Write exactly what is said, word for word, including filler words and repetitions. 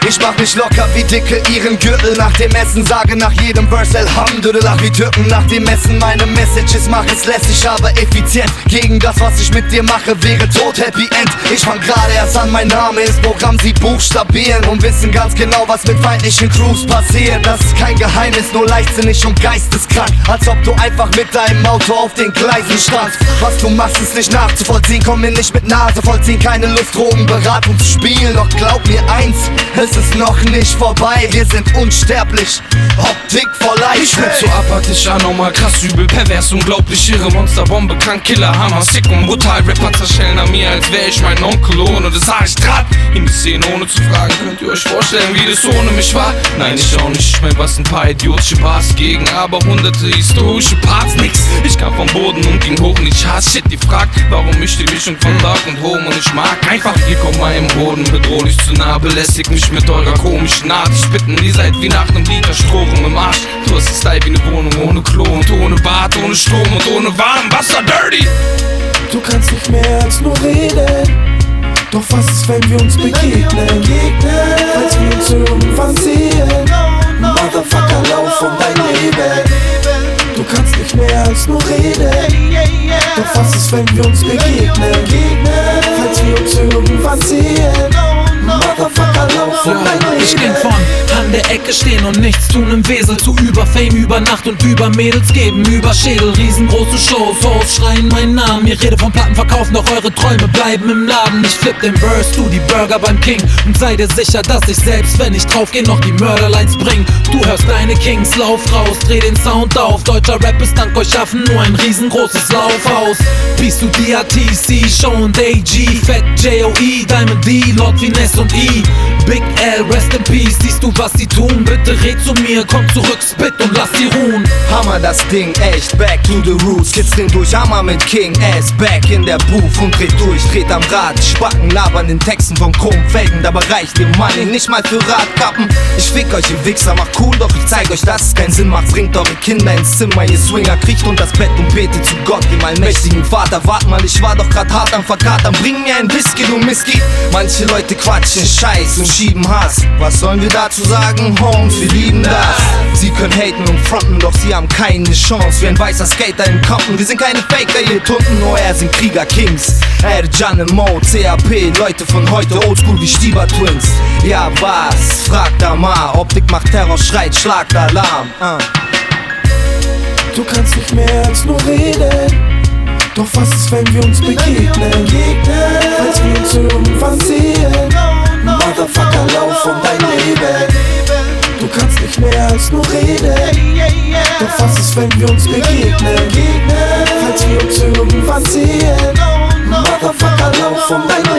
Ich mach mich locker wie Dicke ihren Gürtel nach dem Essen, sage nach jedem Verse Alhamdulillah wie Türken nach dem Essen. Meine Messages mach es lässig, aber effizient. Gegen das, was ich mit dir mache, wäre tot Happy End. Ich fang gerade erst an, mein Name ist Programm, sie buchstabieren und wissen ganz genau, was mit feindlichen Crews passiert. Das ist kein Geheimnis, nur leichtsinnig und geisteskrank, als ob du einfach mit deinem Auto auf den Gleisen standst. Was du machst, ist nicht nachzuvollziehen, komm mir nicht mit Nase vollziehen, keine Lust, Drogenberatung zu spielen. Doch glaub mir eins, es ist noch nicht vorbei, wir sind unsterblich, Optik vor Leid. Ich bin zu apathisch, anormal, krass, übel, pervers, unglaublich, irre, Monsterbombe, krank, Killer, Hammer, sick und brutal. Rapper zerschellen an mir, als wär ich mein Onkel, ohne das sag ich grad in die Szene, ohne zu fragen. Könnt ihr euch vorstellen, wie das ohne mich war? Nein, ich auch nicht, ich mein, was ein paar idiotische Bars gegen, aber hunderte historische Parts, nix. Ich kam vom Boden und ging hoch in die Charts, shit, die fragt, warum ich die Mischung von Dark und Home und ich mag einfach, ihr kommt meinem Boden bedrohlich zu nah, belästigt mich mit eurer komischen Art. Ich bitten, ihr seid wie nach nem Liter Strom im Arsch. Du hast den Style wie ne Wohnung ohne Klo und ohne Bad, ohne Strom und ohne warm Wasser, dirty. Du kannst nicht mehr als nur reden, doch was ist, wenn wir uns begegnen? Falls wir uns irgendwann sehen, Motherfucker, lauf um dein Leben. Du kannst nicht mehr als nur reden, doch was ist, wenn wir uns begegnen? Falls wir uns irgendwann sehen, Motherfucker, lauf um dein Leben. Ich ging von an der Ecke stehen und nichts tun im Wesel zu über Fame, über Nacht und über Mädels geben, über Schädel, riesengroße Shows, Hoes schreien meinen Namen. Ihr redet vom Plattenverkauf, noch eure Träume bleiben im Laden. Ich flipp den Verse, du die Burger beim King und sei dir sicher, dass ich selbst, wenn ich draufgeh, noch die Murderlines bring. Du hörst deine Kings, lauf raus, dreh den Sound auf. Deutscher Rap ist dank euch schaffen nur ein riesengroßes Laufhaus. Peace to D R T C, Show und A G, Fat J O E, Diamond D, Lord Finesse und E, Big L, rest in peace. Siehst du, was sie tun? Bitte red zu mir, komm zurück, spit und lass sie ruhen. Hammer das Ding, echt, back to the roots. Kids drehen durch, Hammer mit King, ass back in der Booth und dreht durch, dreht am Rad. Spacken labern in Texten von Chromfelgen, dabei reicht ihr Money nicht mal für Radkappen. Ich fick euch, ihr Wichser, macht cool, doch ich zeig euch, dass es keinen Sinn macht. Bringt eure Kinder ins Zimmer, ihr Swinger, kriecht unter das Bett und betet zu Gott, dem allmächtigen Vater. Wart mal, ich war doch grad hart am Verkatern, bring mir ein Whisky, du Misky. Manche Leute quatschen Scheiß und schieben Hass. Was sollen wir dazu sagen, Homes, wir lieben das. Sie können haten und fronten, doch sie haben keine Chance. Wie ein weißer Skater im Compton, wir sind keine Faker, ihr Tunden, nur er sind Krieger Kings. Erjan und Mo, C A P, Leute von heute, oldschool wie Stieber Twins. Ja was, fragt da mal, Optik macht Terror, schreit, schlagt Alarm. uh. Du kannst nicht mehr als nur reden, doch was ist, wenn wir uns begegnen? Falls wir uns irgendwann sehen, Motherfucker, lauf um dein Leben. Du kannst nicht mehr als nur reden, doch was ist, wenn wir uns begegnen? Falls wir uns irgendwann sehen, Motherfucker, lauf um dein Leben.